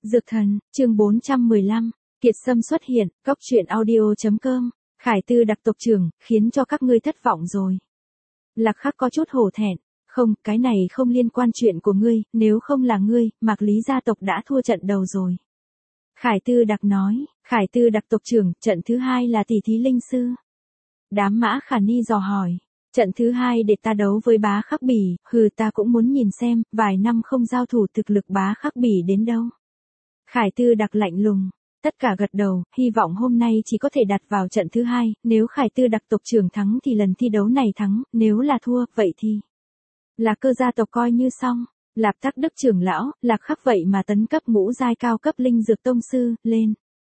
Dược thần, chương 415, Kiệt Sâm xuất hiện, Cốc truyện audio.com, Khải Tư đặc tộc trưởng, khiến cho các ngươi thất vọng rồi. Lạc Khắc có chút hổ thẹn, không, cái này không liên quan chuyện của ngươi, nếu không là ngươi, Mạc Lý gia tộc đã thua trận đầu rồi. Khải Tư đặc nói, Khải Tư đặc tộc trưởng, trận thứ hai là tỷ thí linh sư. Đám Mã Khả Ni dò hỏi, trận thứ hai để ta đấu với Bá Khắc Bỉ, ta cũng muốn nhìn xem, vài năm không giao thủ thực lực Bá Khắc Bỉ đến đâu. Khải Tư đặc lạnh lùng, tất cả gật đầu, hy vọng hôm nay chỉ có thể đặt vào trận thứ hai, nếu Khải Tư đặc tộc trưởng thắng thì lần thi đấu này thắng, nếu là thua, vậy thì Lạc Cơ gia tộc coi như xong. Lạp Tắc Đức trưởng lão, Lạc Khắc vậy mà tấn cấp ngũ giai cao cấp linh dược tông sư, lên.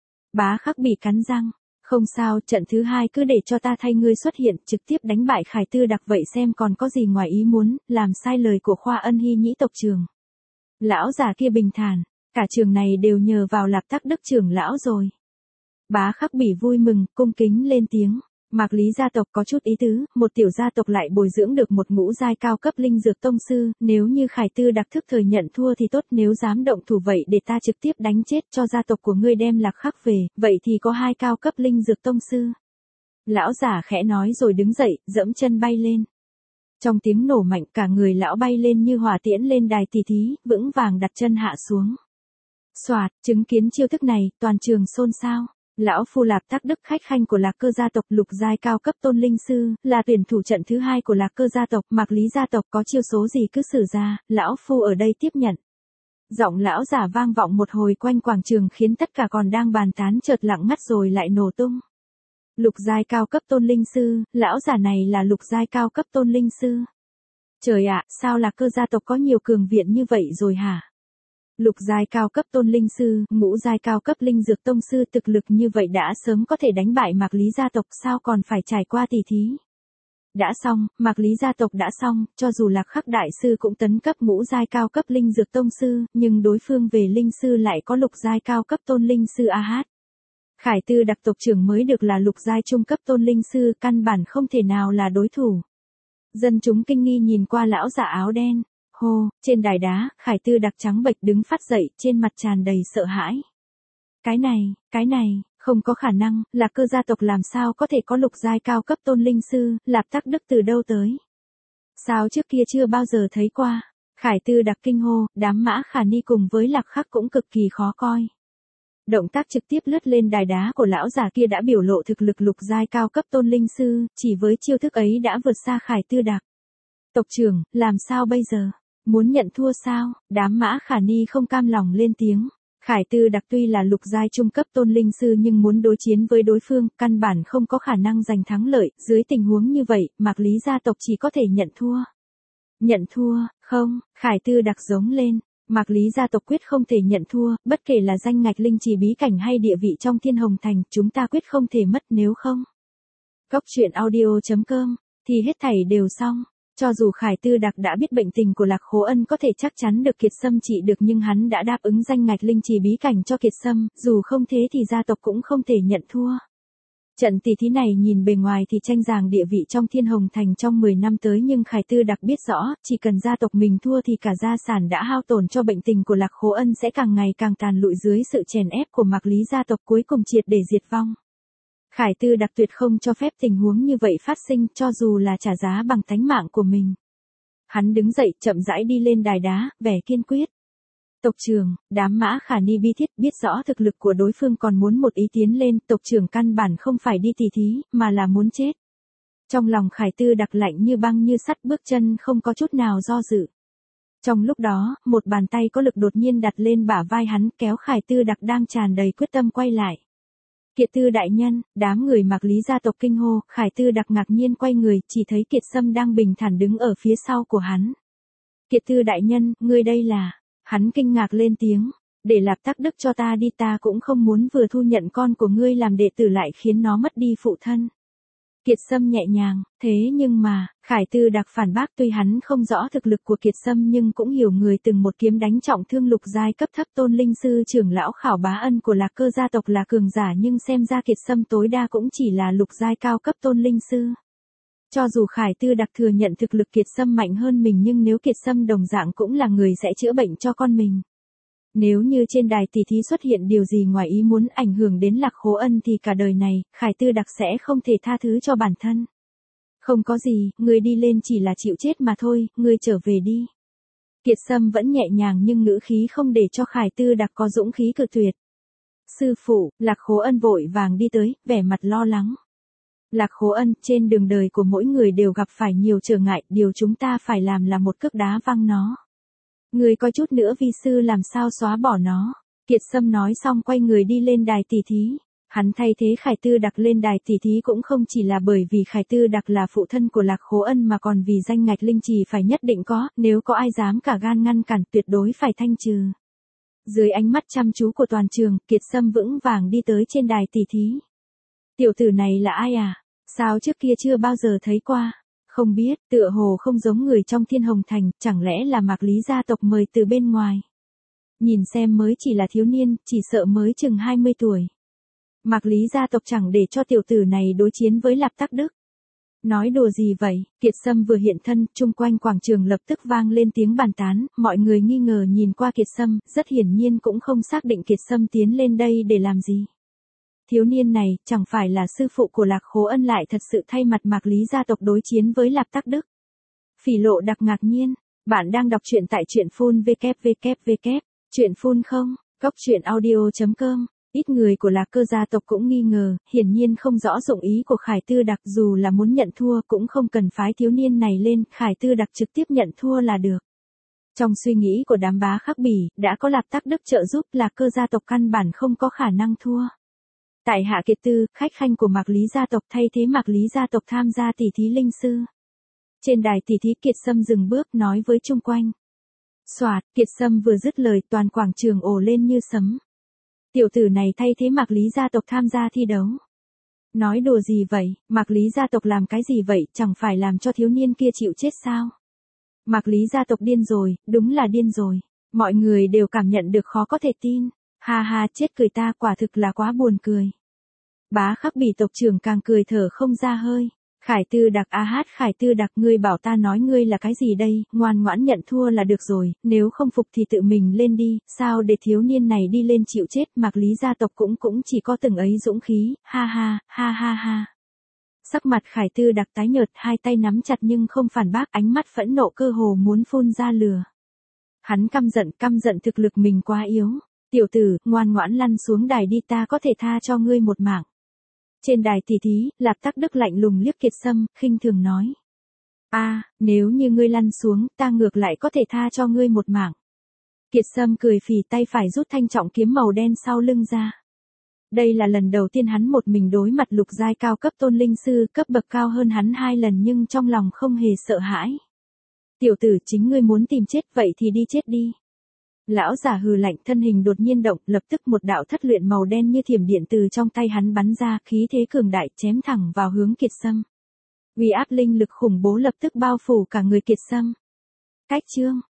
Bá Khắc Bỉ cắn răng, không sao, trận thứ hai cứ để cho ta thay ngươi xuất hiện, trực tiếp đánh bại Khải Tư đặc vậy xem còn có gì ngoài ý muốn, làm sai lời của Khoa Ân Hy nhĩ tộc trưởng. Lão già kia bình thản, cả trường này đều nhờ vào Lạp Tắc Đức trưởng lão rồi. Bá Khắc Bỉ vui mừng, cung kính lên tiếng. Mạc Lý gia tộc có chút ý tứ, một tiểu gia tộc lại bồi dưỡng được một ngũ giai cao cấp linh dược tông sư, nếu như Khải Tư đặc thức thời nhận thua thì tốt, nếu dám động thủ vậy để ta trực tiếp đánh chết cho gia tộc của ngươi đem Lạc Khắc về, vậy thì có hai cao cấp linh dược tông sư. Lão giả khẽ nói rồi đứng dậy, giẫm chân bay lên. Trong tiếng nổ mạnh cả người lão bay lên như hỏa tiễn lên đài tỷ thí, vững vàng đặt chân hạ xuống. Soạt, chứng kiến chiêu thức này, toàn trường xôn xao. Lão phu Lạp Tắc Đức khách khanh của Lạc Cơ gia tộc lục giai cao cấp tôn linh sư, là tuyển thủ trận thứ hai của Lạc Cơ gia tộc, Mạc Lý gia tộc có chiêu số gì cứ sử ra, lão phu ở đây tiếp nhận. Giọng lão giả vang vọng một hồi quanh quảng trường khiến tất cả còn đang bàn tán chợt lặng ngắt rồi lại nổ tung. Lục giai cao cấp tôn linh sư, lão giả này là lục giai cao cấp tôn linh sư. Trời ạ, sao Lạc Cơ gia tộc có nhiều cường viện như vậy rồi hả? Lục giai cao cấp tôn linh sư, ngũ giai cao cấp linh dược tông sư thực lực như vậy đã sớm có thể đánh bại Mạc Lý gia tộc, sao còn phải trải qua tỷ thí. Đã xong, Mạc Lý gia tộc đã xong, cho dù Lạc Khắc đại sư cũng tấn cấp ngũ giai cao cấp linh dược tông sư, nhưng đối phương về linh sư lại có lục giai cao cấp tôn linh sư AH. Khải Tư đặc tộc trưởng mới được là lục giai trung cấp tôn linh sư, căn bản không thể nào là đối thủ. Dân chúng kinh nghi nhìn qua lão giả áo đen. Hô, trên đài đá, Khải Tư đặc trắng bệch đứng phát dậy, trên mặt tràn đầy sợ hãi. Cái này, không có khả năng, Lạc Cơ gia tộc làm sao có thể có lục giai cao cấp tôn linh sư, Lạp Tắc Đức từ đâu tới? Sao trước kia chưa bao giờ thấy qua? Khải Tư đặc kinh hô, đám Mã Khả Ni cùng với Lạc Khắc cũng cực kỳ khó coi. Động tác trực tiếp lướt lên đài đá của lão già kia đã biểu lộ thực lực lục giai cao cấp tôn linh sư, chỉ với chiêu thức ấy đã vượt xa Khải Tư đặc. Tộc trưởng, làm sao bây giờ? Muốn nhận thua sao? Đám Mã Khả Ni không cam lòng lên tiếng. Khải Tư đặc tuy là lục giai trung cấp tôn linh sư nhưng muốn đối chiến với đối phương, căn bản không có khả năng giành thắng lợi, dưới tình huống như vậy, Mạc Lý gia tộc chỉ có thể nhận thua. Nhận thua, không, Khải Tư đặc giống lên. Mạc Lý gia tộc quyết không thể nhận thua, bất kể là danh ngạch linh trì bí cảnh hay địa vị trong Thiên Hồng Thành, chúng ta quyết không thể mất nếu không. Cốc truyện audio.com, thì hết thảy đều xong. Cho dù Khải Tư đặc đã biết bệnh tình của Lạc Khố Ân có thể chắc chắn được Kiệt Sâm trị được nhưng hắn đã đáp ứng danh ngạch linh trì bí cảnh cho Kiệt Sâm, dù không thế thì gia tộc cũng không thể nhận thua. Trận tỷ thí này nhìn bề ngoài thì tranh giành địa vị trong Thiên Hồng Thành trong 10 năm tới nhưng Khải Tư đặc biết rõ, chỉ cần gia tộc mình thua thì cả gia sản đã hao tổn cho bệnh tình của Lạc Khố Ân sẽ càng ngày càng tàn lụi dưới sự chèn ép của Mạc Lý gia tộc cuối cùng triệt để diệt vong. Khải Tư đặc tuyệt không cho phép tình huống như vậy phát sinh cho dù là trả giá bằng tánh mạng của mình. Hắn đứng dậy chậm rãi đi lên đài đá, vẻ kiên quyết. Tộc trưởng, đám Mã Khả Ni bi thiết biết rõ thực lực của đối phương còn muốn một ý tiến lên, tộc trưởng căn bản không phải đi tỷ thí, mà là muốn chết. Trong lòng Khải Tư đặc lạnh như băng như sắt bước chân không có chút nào do dự. Trong lúc đó, một bàn tay có lực đột nhiên đặt lên bả vai hắn kéo Khải Tư đặc đang tràn đầy quyết tâm quay lại. Kiệt Tư đại nhân, đám người Mạc Lý gia tộc kinh hô, Khải Tư đặc ngạc nhiên quay người, chỉ thấy Kiệt Sâm đang bình thản đứng ở phía sau của hắn. Kiệt Tư đại nhân, ngươi đây là... Hắn kinh ngạc lên tiếng, để Lạp Tắc Đức cho ta đi, ta cũng không muốn vừa thu nhận con của ngươi làm đệ tử lại khiến nó mất đi phụ thân. Kiệt Sâm nhẹ nhàng, thế nhưng mà, Khải Tư đặc phản bác tuy hắn không rõ thực lực của Kiệt Sâm nhưng cũng hiểu người từng một kiếm đánh trọng thương lục giai cấp thấp tôn linh sư trưởng lão Khảo Bá Ân của Lạc Cơ gia tộc là cường giả nhưng xem ra Kiệt Sâm tối đa cũng chỉ là lục giai cao cấp tôn linh sư. Cho dù Khải Tư đặc thừa nhận thực lực Kiệt Sâm mạnh hơn mình nhưng nếu Kiệt Sâm đồng dạng cũng là người sẽ chữa bệnh cho con mình. Nếu như trên đài tỷ thí xuất hiện điều gì ngoài ý muốn ảnh hưởng đến Lạc Khố Ân thì cả đời này, Khải Tư Đặc sẽ không thể tha thứ cho bản thân. Không có gì, ngươi đi lên chỉ là chịu chết mà thôi, ngươi trở về đi. Kiệt Sâm vẫn nhẹ nhàng nhưng ngữ khí không để cho Khải Tư Đặc có dũng khí cự tuyệt. Sư phụ, Lạc Khố Ân vội vàng đi tới, vẻ mặt lo lắng. Lạc Khố Ân, trên đường đời của mỗi người đều gặp phải nhiều trở ngại, điều chúng ta phải làm là một cước đá văng nó. Người coi chút nữa vi sư làm sao xóa bỏ nó. Kiệt Sâm nói xong quay người đi lên đài tỷ thí. Hắn thay thế Khải Tư Đặc lên đài tỷ thí cũng không chỉ là bởi vì Khải Tư Đặc là phụ thân của Lạc Khố Ân mà còn vì danh ngạch linh trì phải nhất định có, nếu có ai dám cả gan ngăn cản tuyệt đối phải thanh trừ. Dưới ánh mắt chăm chú của toàn trường, Kiệt Sâm vững vàng đi tới trên đài tỷ thí. Tiểu tử này là ai à? Sao trước kia chưa bao giờ thấy qua? Không biết, tựa hồ không giống người trong Thiên Hồng Thành, chẳng lẽ là Mạc Lý gia tộc mời từ bên ngoài? Nhìn xem mới chỉ là thiếu niên, chỉ sợ mới chừng 20 tuổi. Mạc Lý gia tộc chẳng để cho tiểu tử này đối chiến với Lạp Tắc Đức. Nói đùa gì vậy? Kiệt Sâm vừa hiện thân, chung quanh quảng trường lập tức vang lên tiếng bàn tán, mọi người nghi ngờ nhìn qua Kiệt Sâm, rất hiển nhiên cũng không xác định Kiệt Sâm tiến lên đây để làm gì. Thiếu niên này, chẳng phải là sư phụ của Lạc Khố Ân lại thật sự thay mặt Mạc Lý gia tộc đối chiến với Lạp Tắc Đức. Phỉ Lộ đặc ngạc nhiên, bạn đang đọc truyện tại truyện phun www. Truyện phun không, truyện audio.com. Ít người của Lạc Cơ gia tộc cũng nghi ngờ, hiển nhiên không rõ dụng ý của Khải Tư Đặc, dù là muốn nhận thua cũng không cần phái thiếu niên này lên, Khải Tư Đặc trực tiếp nhận thua là được. Trong suy nghĩ của đám bá Khắc Bỉ, đã có Lạp Tắc Đức trợ giúp, Lạc Cơ gia tộc căn bản không có khả năng thua. Tại Hạ Kiệt Tư, khách khanh của Mạc Lý gia tộc thay thế Mạc Lý gia tộc tham gia tỷ thí linh sư. Trên đài tỷ thí Kiệt Sâm dừng bước nói với chung quanh. Soạt, Kiệt Sâm vừa dứt lời toàn quảng trường ồ lên như sấm. Tiểu tử này thay thế Mạc Lý gia tộc tham gia thi đấu. Nói đùa gì vậy, Mạc Lý gia tộc làm cái gì vậy, chẳng phải làm cho thiếu niên kia chịu chết sao? Mạc Lý gia tộc điên rồi, đúng là điên rồi. Mọi người đều cảm nhận được khó có thể tin. Ha ha, chết cười ta, quả thực là quá buồn cười. Bá Khắc Bỉ tộc trưởng càng cười thở không ra hơi. Khải Tư Đặc Khải Tư Đặc, ngươi bảo ta nói ngươi là cái gì đây, ngoan ngoãn nhận thua là được rồi, nếu không phục thì tự mình lên đi, sao để thiếu niên này đi lên chịu chết, Mạc Lý gia tộc cũng chỉ có từng ấy dũng khí, ha ha, ha ha ha. Sắc mặt Khải Tư Đặc tái nhợt, hai tay nắm chặt nhưng không phản bác, ánh mắt phẫn nộ cơ hồ muốn phun ra lửa. Hắn căm giận thực lực mình quá yếu. Tiểu tử, ngoan ngoãn lăn xuống đài đi, ta có thể tha cho ngươi một mạng. Trên đài tỷ thí, Lạp Tắc Đức lạnh lùng liếc Kiệt Sâm, khinh thường nói. Nếu như ngươi lăn xuống, ta ngược lại có thể tha cho ngươi một mạng. Kiệt Sâm cười phì, tay phải rút thanh trọng kiếm màu đen sau lưng ra. Đây là lần đầu tiên hắn một mình đối mặt lục giai cao cấp tôn linh sư, cấp bậc cao hơn hắn 2 lần nhưng trong lòng không hề sợ hãi. Tiểu tử, chính ngươi muốn tìm chết vậy thì đi chết đi. Lão giả hừ lạnh, thân hình đột nhiên động, lập tức một đạo thất luyện màu đen như thiểm điện từ trong tay hắn bắn ra, khí thế cường đại chém thẳng vào hướng Kiệt Sâm. Uy áp linh lực khủng bố lập tức bao phủ cả người Kiệt Sâm. Cách chương